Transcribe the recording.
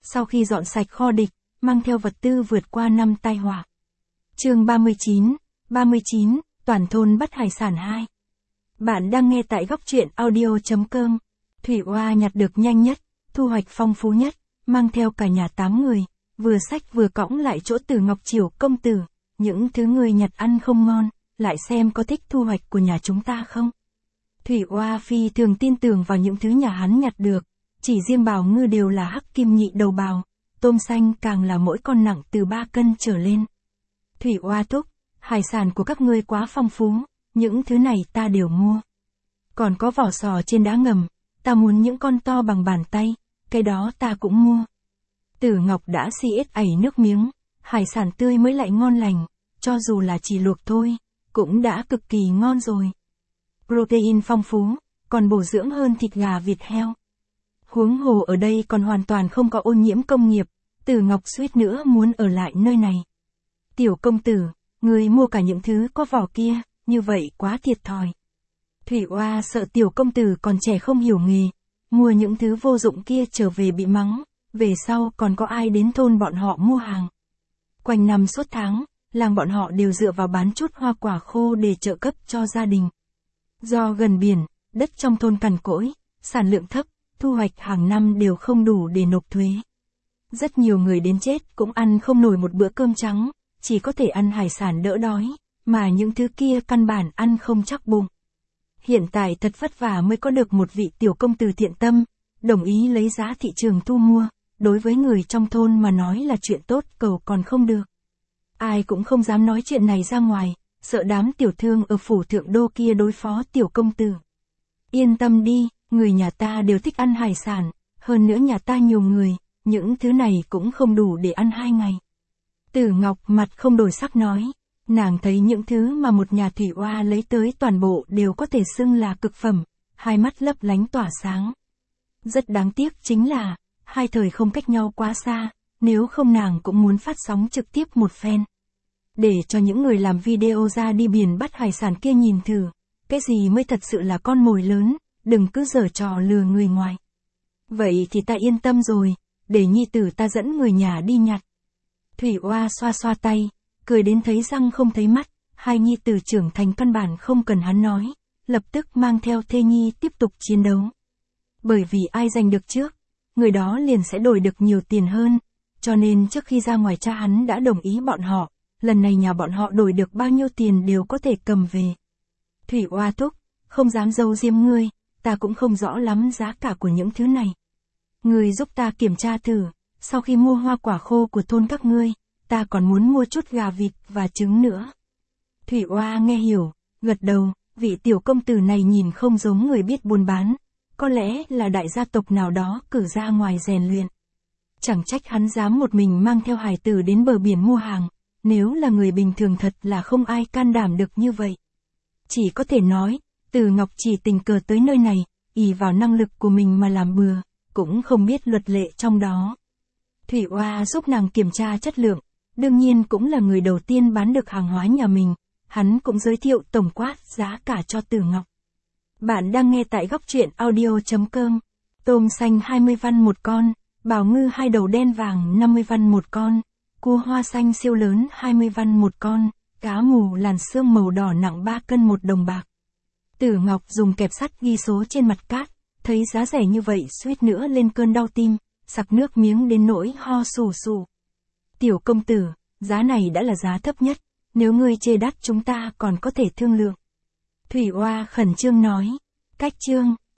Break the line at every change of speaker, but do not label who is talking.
sau khi dọn sạch kho địch, mang theo vật tư vượt qua năm tai họa. Chương 39, toàn thôn bắt hải sản 2. Bạn đang nghe tại góc truyện audio.com. Thủy Oa nhặt được nhanh nhất, thu hoạch phong phú nhất, mang theo cả nhà 8 người, vừa xách vừa cõng lại chỗ Tử Ngọc Chiểu công tử, những thứ người nhặt ăn không ngon, lại xem có thích thu hoạch của nhà chúng ta không. Thủy Oa phi thường tin tưởng vào những thứ nhà hắn nhặt được, chỉ riêng bào ngư đều là hắc kim nhị đầu bào, tôm xanh càng là mỗi con nặng từ 3 cân trở lên. Thủy Oa thúc, hải sản của các ngươi quá phong phú, những thứ này ta đều mua. Còn có vỏ sò trên đá ngầm, ta muốn những con to bằng bàn tay, cái đó ta cũng mua. Tử Ngọc đã si ết ảy nước miếng, hải sản tươi mới lại ngon lành, cho dù là chỉ luộc thôi, cũng đã cực kỳ ngon rồi. Protein phong phú, còn bổ dưỡng hơn thịt gà vịt heo. Huống hồ ở đây còn hoàn toàn không có ô nhiễm công nghiệp, Tử Ngọc suýt nữa muốn ở lại nơi này. Tiểu công tử, người mua cả những thứ có vỏ kia, như vậy quá thiệt thòi. Thủy Oa sợ tiểu công tử còn trẻ không hiểu nghề, mua những thứ vô dụng kia trở về bị mắng, về sau còn có ai đến thôn bọn họ mua hàng. Quanh năm suốt tháng, làng bọn họ đều dựa vào bán chút hoa quả khô để trợ cấp cho gia đình. Do gần biển, đất trong thôn cằn cỗi, sản lượng thấp, thu hoạch hàng năm đều không đủ để nộp thuế. Rất nhiều người đến chết cũng ăn không nổi một bữa cơm trắng, chỉ có thể ăn hải sản đỡ đói, mà những thứ kia căn bản ăn không chắc bụng. Hiện tại thật vất vả mới có được một vị tiểu công tử thiện tâm, đồng ý lấy giá thị trường thu mua, đối với người trong thôn mà nói là chuyện tốt cầu còn không được. Ai cũng không dám nói chuyện này ra ngoài, sợ đám tiểu thương ở phủ thượng đô kia đối phó tiểu công tử. Yên tâm đi, người nhà ta đều thích ăn hải sản, hơn nữa nhà ta nhiều người, những thứ này cũng không đủ để ăn 2 ngày. Tử Ngọc mặt không đổi sắc nói, nàng thấy những thứ mà một nhà Thủy Oa lấy tới toàn bộ đều có thể xưng là cực phẩm, hai mắt lấp lánh tỏa sáng. Rất đáng tiếc chính là, hai thời không cách nhau quá xa, nếu không nàng cũng muốn phát sóng trực tiếp một phen. Để cho những người làm video ra đi biển bắt hải sản kia nhìn thử, cái gì mới thật sự là con mồi lớn, đừng cứ giở trò lừa người ngoài. Vậy thì ta yên tâm rồi, để nhi tử ta dẫn người nhà đi nhặt. Thủy Oa xoa xoa tay, cười đến thấy răng không thấy mắt, hai nhi tử trưởng thành căn bản không cần hắn nói, lập tức mang theo thê nhi tiếp tục chiến đấu. Bởi vì ai giành được trước, người đó liền sẽ đổi được nhiều tiền hơn, cho nên trước khi ra ngoài cha hắn đã đồng ý bọn họ, lần này nhà bọn họ đổi được bao nhiêu tiền đều có thể cầm về. Thủy Oa thúc, không dám giấu diếm ngươi, ta cũng không rõ lắm giá cả của những thứ này. Ngươi giúp ta kiểm tra thử, sau khi mua hoa quả khô của thôn các ngươi, ta còn muốn mua chút gà vịt và trứng nữa. Thủy Oa nghe hiểu, gật đầu, vị tiểu công tử này nhìn không giống người biết buôn bán, có lẽ là đại gia tộc nào đó cử ra ngoài rèn luyện. Chẳng trách hắn dám một mình mang theo hải tử đến bờ biển mua hàng, nếu là người bình thường thật là không ai can đảm được như vậy. Chỉ có thể nói, Tử Ngọc chỉ tình cờ tới nơi này, ỷ vào năng lực của mình mà làm bừa, cũng không biết luật lệ trong đó. Thủy Oa giúp nàng kiểm tra chất lượng, đương nhiên cũng là người đầu tiên bán được hàng hóa nhà mình, hắn cũng giới thiệu tổng quát giá cả cho Tử Ngọc. Bạn đang nghe tại góc truyện audio.com. Tôm xanh 20 văn một con, bào ngư 2 đầu đen vàng 50 văn một con, cua hoa xanh siêu lớn 20 văn một con, cá mù làn xương màu đỏ nặng 3 cân 1 đồng bạc. Tử Ngọc dùng kẹp sắt ghi số trên mặt cát, thấy giá rẻ như vậy suýt nữa lên cơn đau tim, sặc nước miếng đến nỗi ho sù sù. Tiểu công tử, giá này đã là giá thấp nhất, nếu ngươi chê đắt chúng ta còn có thể thương lượng. Thủy Oa khẩn trương nói, cách chương.